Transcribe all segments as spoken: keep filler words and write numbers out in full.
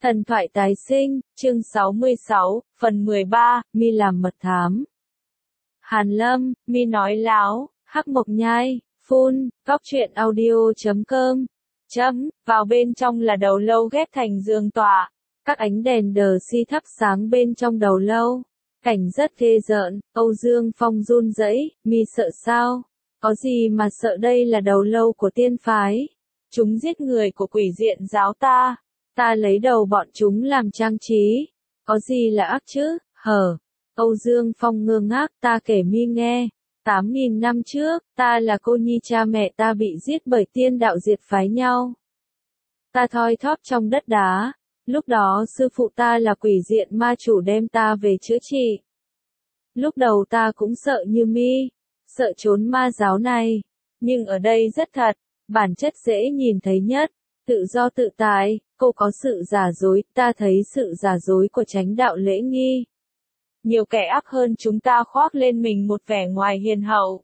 Thần thoại tái sinh, chương sáu mươi sáu, phần mười ba, Mi làm mật thám. Hàn Lâm, Mi nói láo, Hắc Mộc Nhai, phun, góc truyện audio chấm com, chấm, vào bên trong là đầu lâu ghép thành giường tọa, các ánh đèn đờ si thắp sáng bên trong đầu lâu, cảnh rất ghê rợn, Âu Dương Phong run rẩy, Mi sợ sao? Có gì mà sợ, đây là đầu lâu của tiên phái, chúng giết người của quỷ diện giáo ta. Ta lấy đầu bọn chúng làm trang trí, có gì là ác chứ, hở. Âu Dương Phong ngơ ngác, ta kể Mi nghe, tám nghìn năm trước, ta là cô nhi, cha mẹ ta bị giết bởi tiên đạo diệt phái nhau. Ta thoi thóp trong đất đá, lúc đó sư phụ ta là quỷ diện ma chủ đem ta về chữa trị. Lúc đầu ta cũng sợ như Mi, sợ trốn ma giáo này, nhưng ở đây rất thật, bản chất dễ nhìn thấy nhất. Tự do tự tại, cô có sự giả dối, ta thấy sự giả dối của chánh đạo lễ nghi. Nhiều kẻ ác hơn chúng ta khoác lên mình một vẻ ngoài hiền hậu.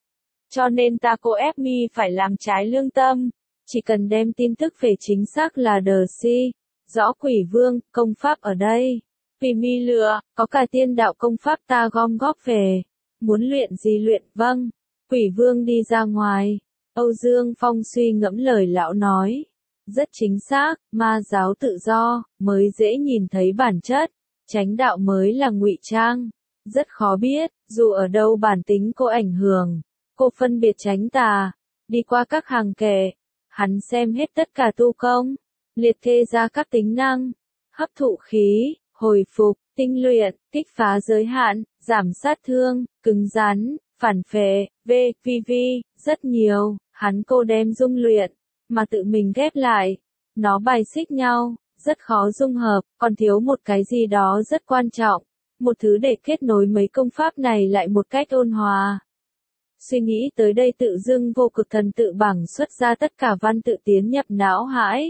Cho nên ta cố ép Mi phải làm trái lương tâm, chỉ cần đem tin tức về chính xác là đờ si, rõ quỷ vương, công pháp ở đây. Vì Mi lừa, có cả tiên đạo công pháp ta gom góp về. Muốn luyện gì luyện, vâng. Quỷ vương đi ra ngoài. Âu Dương Phong suy ngẫm lời lão nói. Rất chính xác, ma giáo tự do, mới dễ nhìn thấy bản chất, chánh đạo mới là ngụy trang. Rất khó biết, dù ở đâu bản tính cô ảnh hưởng, cô phân biệt chánh tà, đi qua các hàng kệ, hắn xem hết tất cả tu công, liệt kê ra các tính năng, hấp thụ khí, hồi phục, tinh luyện, kích phá giới hạn, giảm sát thương, cứng rắn, phản phệ, v, vi vi, rất nhiều, hắn cô đem dung luyện. Mà tự mình ghép lại, nó bài xích nhau, rất khó dung hợp, còn thiếu một cái gì đó rất quan trọng, một thứ để kết nối mấy công pháp này lại một cách ôn hòa. Suy nghĩ tới đây tự dưng vô cực thần tự bảng xuất ra tất cả văn tự tiến nhập não hãi.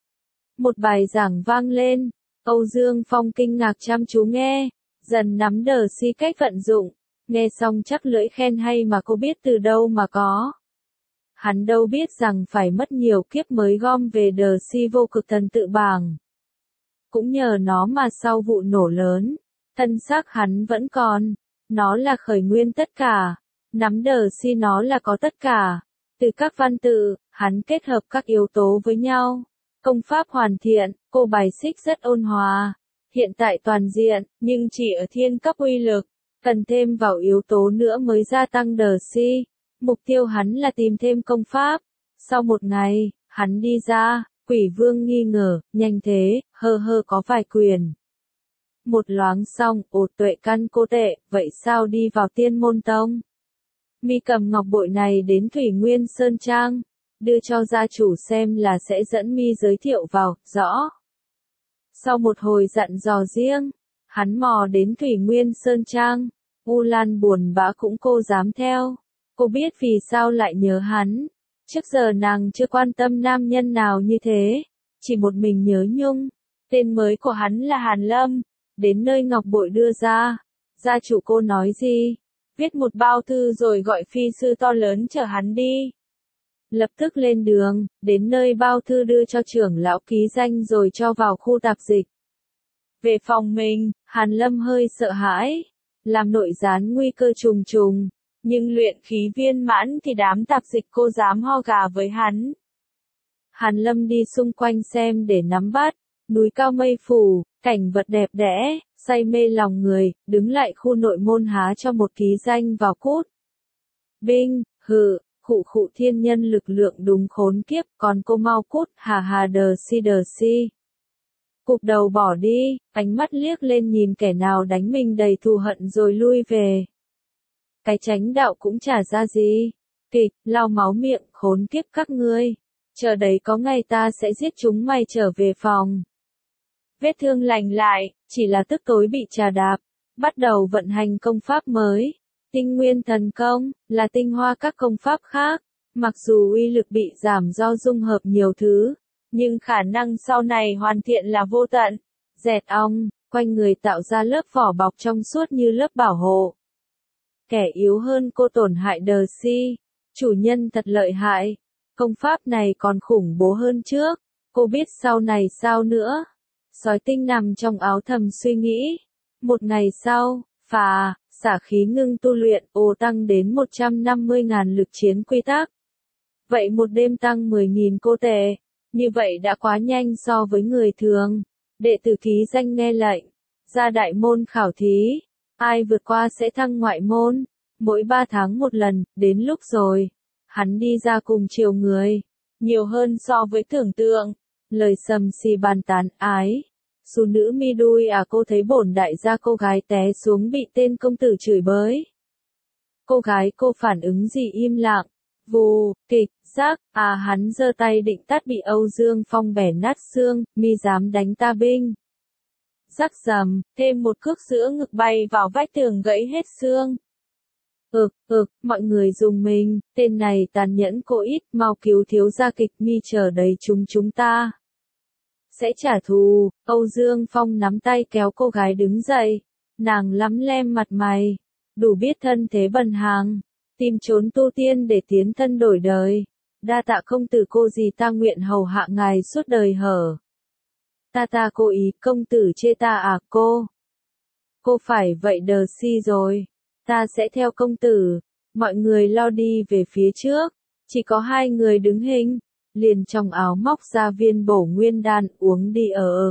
Một bài giảng vang lên, Âu Dương Phong kinh ngạc chăm chú nghe, dần nắm đờ si cách vận dụng, nghe xong chắc lưỡi khen hay mà cô biết từ đâu mà có. Hắn đâu biết rằng phải mất nhiều kiếp mới gom về đờ si vô cực thần tự bảng. Cũng nhờ nó mà sau vụ nổ lớn, thân xác hắn vẫn còn, nó là khởi nguyên tất cả, nắm đờ si nó là có tất cả. Từ các văn tự, hắn kết hợp các yếu tố với nhau. Công pháp hoàn thiện, cô bài xích rất ôn hòa, hiện tại toàn diện, nhưng chỉ ở thiên cấp uy lực, cần thêm vào yếu tố nữa mới gia tăng đờ si. Mục tiêu hắn là tìm thêm công pháp. Sau một ngày, hắn đi ra, quỷ vương nghi ngờ, nhanh thế, hơ hơ có vài quyền. Một loáng xong, ột tuệ căn cô tệ, vậy sao đi vào tiên môn tông? Mi cầm ngọc bội này đến Thủy Nguyên Sơn Trang, đưa cho gia chủ xem là sẽ dẫn Mi giới thiệu vào, rõ. Sau một hồi dặn dò riêng, hắn mò đến Thủy Nguyên Sơn Trang, U Lan buồn bã cũng cô dám theo. Cô biết vì sao lại nhớ hắn. Trước giờ nàng chưa quan tâm nam nhân nào như thế, chỉ một mình nhớ Nhung. Tên mới của hắn là Hàn Lâm. Đến nơi ngọc bội đưa ra, gia chủ cô nói gì? Viết một bao thư rồi gọi phi sư to lớn chở hắn đi. Lập tức lên đường, đến nơi bao thư đưa cho trưởng lão ký danh rồi cho vào khu tạp dịch. Về phòng mình, Hàn Lâm hơi sợ hãi, làm nội gián nguy cơ trùng trùng. Nhưng luyện khí viên mãn thì đám tạp dịch cô dám ho gà với hắn. Hàn Lâm đi xung quanh xem để nắm bắt, núi cao mây phủ, cảnh vật đẹp đẽ, say mê lòng người, đứng lại khu nội môn há cho một ký danh vào cút. Binh, hự, khụ khụ thiên nhân lực lượng đúng khốn kiếp, còn cô mau cút, hà hà đờ si đờ si. Cụp đầu bỏ đi, ánh mắt liếc lên nhìn kẻ nào đánh mình đầy thù hận rồi lui về. Cái chánh đạo cũng chả ra gì. Kịch, lau máu miệng, khốn kiếp các ngươi. Chờ đấy có ngày ta sẽ giết chúng mày trở về phòng. Vết thương lành lại, chỉ là tức tối bị trà đạp. Bắt đầu vận hành công pháp mới. Tinh nguyên thần công, là tinh hoa các công pháp khác. Mặc dù uy lực bị giảm do dung hợp nhiều thứ, nhưng khả năng sau này hoàn thiện là vô tận. Dẹt ong, quanh người tạo ra lớp vỏ bọc trong suốt như lớp bảo hộ. Kẻ yếu hơn cô tổn hại đờ si. Chủ nhân thật lợi hại. Công pháp này còn khủng bố hơn trước. Cô biết sau này sao nữa. Sói tinh nằm trong áo thầm suy nghĩ. Một ngày sau, phà, xả khí ngưng tu luyện ồ tăng đến một trăm năm mươi nghìn lực chiến quy tắc. Vậy một đêm tăng mười nghìn cô tệ. Như vậy đã quá nhanh so với người thường. Đệ tử ký danh nghe lệnh. Ra đại môn khảo thí. Ai vượt qua sẽ thăng ngoại môn. Mỗi ba tháng một lần, đến lúc rồi. Hắn đi ra cùng chiều người. Nhiều hơn so với tưởng tượng. Lời sầm xì bàn tán ái. Xu nữ mi đuôi à cô thấy bổn đại gia cô gái té xuống bị tên công tử chửi bới. Cô gái cô phản ứng gì im lặng. Vù, kịch, giác, à hắn giơ tay định tát bị Âu Dương Phong bẻ nát xương, mi dám đánh ta binh. Rắc rầm, thêm một cước giữa ngực bay vào vách tường gãy hết xương. Ực, ực, mọi người dùng mình, tên này tàn nhẫn cô ít, mau cứu thiếu gia kịch mi chờ đấy chúng chúng ta. Sẽ trả thù, Âu Dương Phong nắm tay kéo cô gái đứng dậy, nàng lắm lem mặt mày, đủ biết thân thế bần hàng, tìm trốn tu tiên để tiến thân đổi đời, đa tạ công tử cô gì ta nguyện hầu hạ ngài suốt đời hở. Ta ta cô ý công tử chê ta à cô? Cô phải vậy đờ si rồi, ta sẽ theo công tử, mọi người lao đi về phía trước, chỉ có hai người đứng hình. Liền trong áo móc ra viên bổ nguyên đan uống đi ở.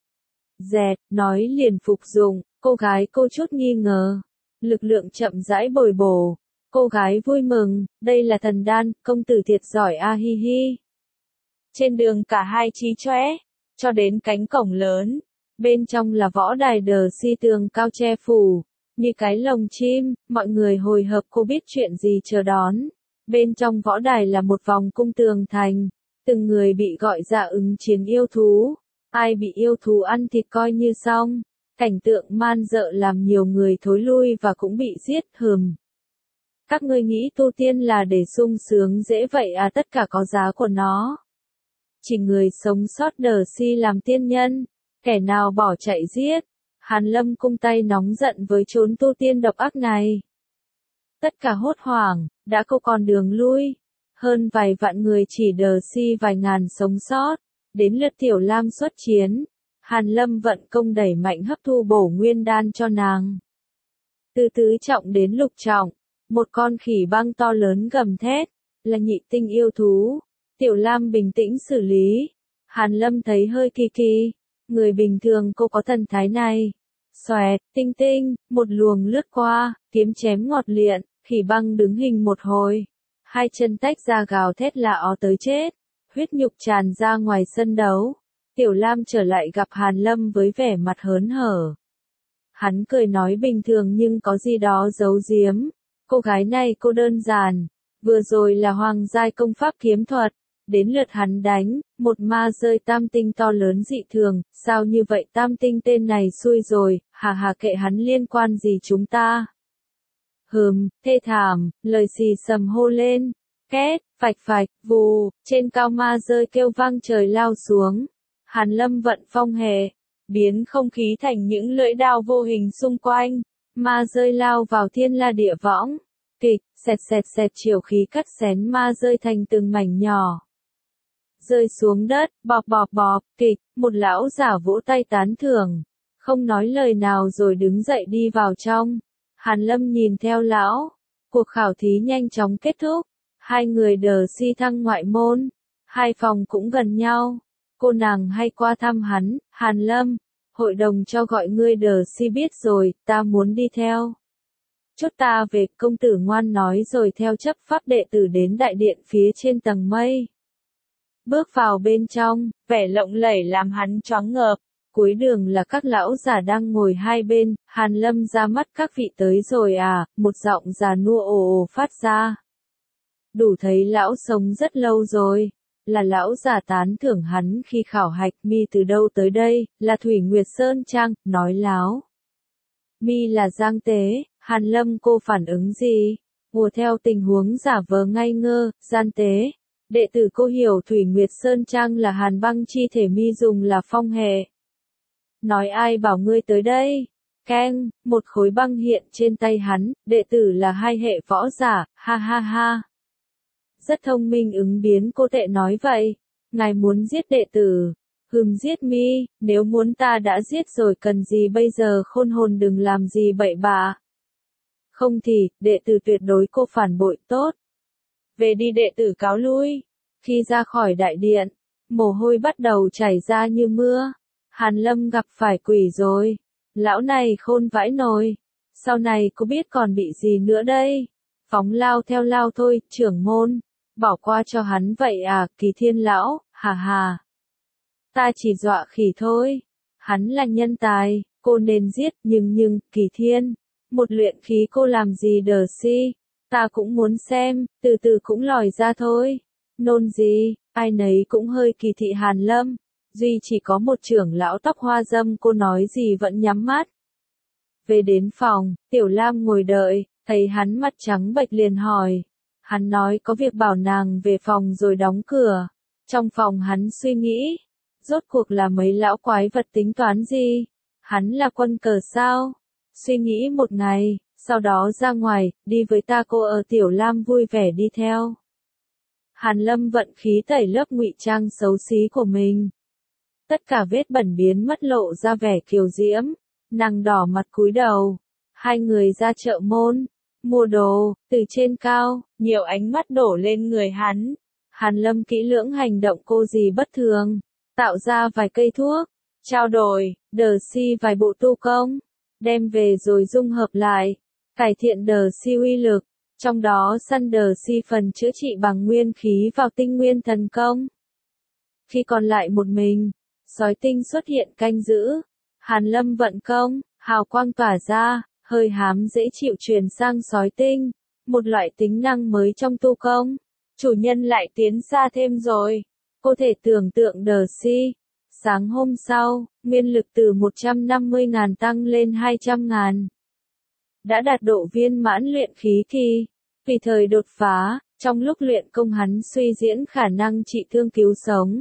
Dẹt, nói liền phục dụng, cô gái cô chút nghi ngờ. Lực lượng chậm rãi bồi bổ. Cô gái vui mừng, đây là thần đan, công tử thiệt giỏi a hi hi. Trên đường cả hai trí chóe, cho đến cánh cổng lớn. Bên trong là võ đài đờ si tường cao che phủ. Như cái lồng chim, mọi người hồi hộp cô biết chuyện gì chờ đón. Bên trong võ đài là một vòng cung tường thành, từng người bị gọi ra ứng chiến yêu thú, ai bị yêu thú ăn thịt coi như xong, cảnh tượng man dợ làm nhiều người thối lui và cũng bị giết hừm. Các ngươi nghĩ tu tiên là để sung sướng dễ vậy à tất cả có giá của nó. Chỉ người sống sót đờ si làm tiên nhân, kẻ nào bỏ chạy giết, Hàn Lâm cung tay nóng giận với chốn tu tiên độc ác này. Tất cả hốt hoảng, đã không còn đường lui. Hơn vài vạn người chỉ đờ si vài ngàn sống sót. Đến lượt Tiểu Lam xuất chiến. Hàn Lâm vận công đẩy mạnh hấp thu bổ nguyên đan cho nàng. Từ tứ trọng đến lục trọng. Một con khỉ băng to lớn gầm thét. Là nhị tinh yêu thú. Tiểu Lam bình tĩnh xử lý. Hàn Lâm thấy hơi kỳ kỳ. Người bình thường cô có thần thái này. Xoẹt, tinh tinh, một luồng lướt qua, kiếm chém ngọt liện. Khỉ băng đứng hình một hồi, hai chân tách ra gào thét là ó tới chết, huyết nhục tràn ra ngoài sân đấu. Tiểu Lam trở lại gặp Hàn Lâm với vẻ mặt hớn hở. Hắn cười nói bình thường nhưng có gì đó giấu giếm. Cô gái này cô đơn giản, vừa rồi là hoàng giai công pháp kiếm thuật, đến lượt hắn đánh, một ma rơi tam tinh to lớn dị thường, sao như vậy tam tinh tên này xui rồi, hà hà kệ hắn liên quan gì chúng ta. Hừm, thê thảm, lời xì sầm hô lên, két, phạch phạch, vù, trên cao ma rơi kêu vang trời lao xuống. Hàn Lâm vận phong hệ, biến không khí thành những lưỡi đao vô hình xung quanh, ma rơi lao vào thiên la địa võng, kịch, xẹt xẹt xẹt chiều khí cắt xén ma rơi thành từng mảnh nhỏ. Rơi xuống đất, bọp bọp bọp, kịch, một lão giả vỗ tay tán thưởng, không nói lời nào rồi đứng dậy đi vào trong. Hàn Lâm nhìn theo lão, cuộc khảo thí nhanh chóng kết thúc, hai người đờ si thăng ngoại môn, hai phòng cũng gần nhau, cô nàng hay qua thăm hắn, Hàn Lâm, hội đồng cho gọi ngươi đờ si biết rồi, ta muốn đi theo. Chốt ta về, công tử ngoan nói rồi theo chấp pháp đệ tử đến đại điện phía trên tầng mây. Bước vào bên trong, vẻ lộng lẫy làm hắn choáng ngợp. Cuối đường là các lão già đang ngồi hai bên, Hàn Lâm ra mắt các vị tới rồi à, một giọng già nua ồ ồ phát ra. Đủ thấy lão sống rất lâu rồi, là lão già tán thưởng hắn khi khảo hạch mi từ đâu tới đây, là Thủy Nguyệt Sơn Trang, nói láo. Mi là Giang Tế, Hàn Lâm cô phản ứng gì? Hùa theo tình huống giả vờ ngây ngơ, Gian Tế. Đệ tử cô hiểu Thủy Nguyệt Sơn Trang là hàn băng chi thể mi dùng là phong hệ. Nói ai bảo ngươi tới đây? Keng, một khối băng hiện trên tay hắn, đệ tử là hai hệ võ giả, ha ha ha. Rất thông minh ứng biến cô tệ nói vậy. Ngài muốn giết đệ tử. Hừm giết mi, nếu muốn ta đã giết rồi cần gì bây giờ khôn hồn đừng làm gì bậy bạ. Không thì, đệ tử tuyệt đối cô phản bội tốt. Về đi đệ tử cáo lui. Khi ra khỏi đại điện, mồ hôi bắt đầu chảy ra như mưa. Hàn Lâm gặp phải quỷ rồi. Lão này khôn vãi nồi. Sau này cô biết còn bị gì nữa đây? Phóng lao theo lao thôi, trưởng môn. Bỏ qua cho hắn vậy à, Kỳ Thiên lão, hà hà. Ta chỉ dọa khỉ thôi. Hắn là nhân tài, cô nên giết, nhưng nhưng, Kỳ Thiên. Một luyện khí cô làm gì đờ si. Ta cũng muốn xem, từ từ cũng lòi ra thôi. Nôn gì, ai nấy cũng hơi kỳ thị Hàn Lâm. Duy chỉ có một trưởng lão tóc hoa dâm cô nói gì vẫn nhắm mắt. Về đến phòng, Tiểu Lam ngồi đợi, thấy hắn mặt trắng bệch liền hỏi. Hắn nói có việc bảo nàng về phòng rồi đóng cửa. Trong phòng hắn suy nghĩ, rốt cuộc là mấy lão quái vật tính toán gì? Hắn là quân cờ sao? Suy nghĩ một ngày, sau đó ra ngoài, đi với ta cô ở Tiểu Lam vui vẻ đi theo. Hàn Lâm vận khí tẩy lớp ngụy trang xấu xí của mình. Tất cả vết bẩn biến mất lộ ra vẻ kiều diễm, nàng đỏ mặt cúi đầu. Hai người ra chợ môn, mua đồ, từ trên cao, nhiều ánh mắt đổ lên người hắn. Hàn Lâm kỹ lưỡng hành động cô gì bất thường, tạo ra vài cây thuốc, trao đổi, đờ si vài bộ tu công, đem về rồi dung hợp lại, cải thiện đờ si uy lực. Trong đó săn đờ si phần chữa trị bằng nguyên khí vào tinh nguyên thần công. Khi còn lại một mình, sói tinh xuất hiện canh giữ. Hàn Lâm vận công, hào quang tỏa ra, hơi hám dễ chịu truyền sang sói tinh. Một loại tính năng mới trong tu công. Chủ nhân lại tiến xa thêm rồi. Cô thể tưởng tượng đờ si. Sáng hôm sau, nguyên lực từ một trăm năm mươi ngàn tăng lên hai trăm ngàn. Đã đạt độ viên mãn luyện khí kỳ. Vì thời đột phá, trong lúc luyện công hắn suy diễn khả năng trị thương cứu sống.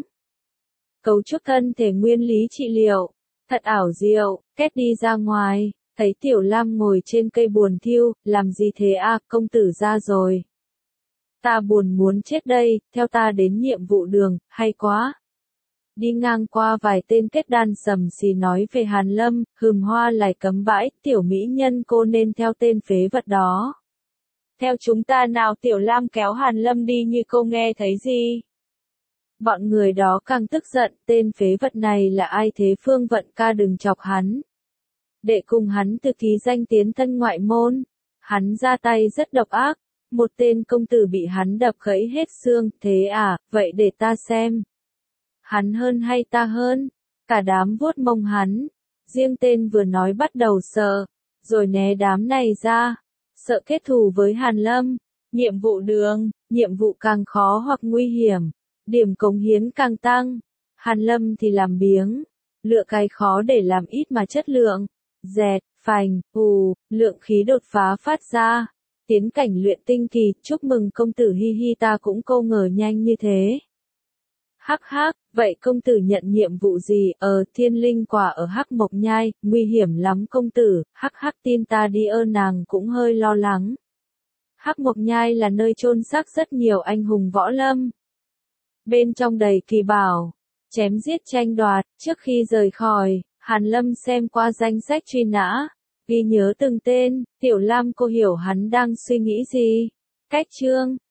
Cấu trúc thân thể nguyên lý trị liệu, thật ảo diệu, kết đi ra ngoài, thấy Tiểu Lam ngồi trên cây buồn thiêu, làm gì thế à, công tử ra rồi. Ta buồn muốn chết đây, theo ta đến nhiệm vụ đường, hay quá. Đi ngang qua vài tên kết đan sầm xì nói về Hàn Lâm, hừm hoa lại cấm bãi, tiểu mỹ nhân cô nên theo tên phế vật đó. Theo chúng ta nào, Tiểu Lam kéo Hàn Lâm đi như cô nghe thấy gì. Bọn người đó càng tức giận, tên phế vật này là ai thế, Phương Vận ca đừng chọc hắn. Để cùng hắn từ ký danh tiến thân ngoại môn. Hắn ra tay rất độc ác, một tên công tử bị hắn đập gãy hết xương, thế à, vậy để ta xem. Hắn hơn hay ta hơn? Cả đám vuốt mông hắn. Riêng tên vừa nói bắt đầu sợ, rồi né đám này ra. Sợ kết thù với Hàn Lâm. Nhiệm vụ đường, nhiệm vụ càng khó hoặc nguy hiểm, điểm cống hiến càng tăng. Hàn Lâm thì làm biếng, lựa cái khó để làm ít mà chất lượng. Dẹt, phành, ù, lượng khí đột phá phát ra. Tiến cảnh luyện tinh kỳ, chúc mừng công tử, hi hi, ta cũng câu ngờ nhanh như thế. Hắc hắc, vậy công tử nhận nhiệm vụ gì? Ờ, thiên linh quả ở Hắc Mộc Nhai, nguy hiểm lắm công tử. Hắc hắc, tin ta đi, ơ, nàng cũng hơi lo lắng. Hắc Mộc Nhai là nơi chôn xác rất nhiều anh hùng võ lâm. Bên trong đầy kỳ bảo, chém giết tranh đoạt. Trước khi rời khỏi, Hàn Lâm xem qua danh sách truy nã, ghi nhớ từng tên. Tiểu Lam cô hiểu hắn đang suy nghĩ gì. Cách chương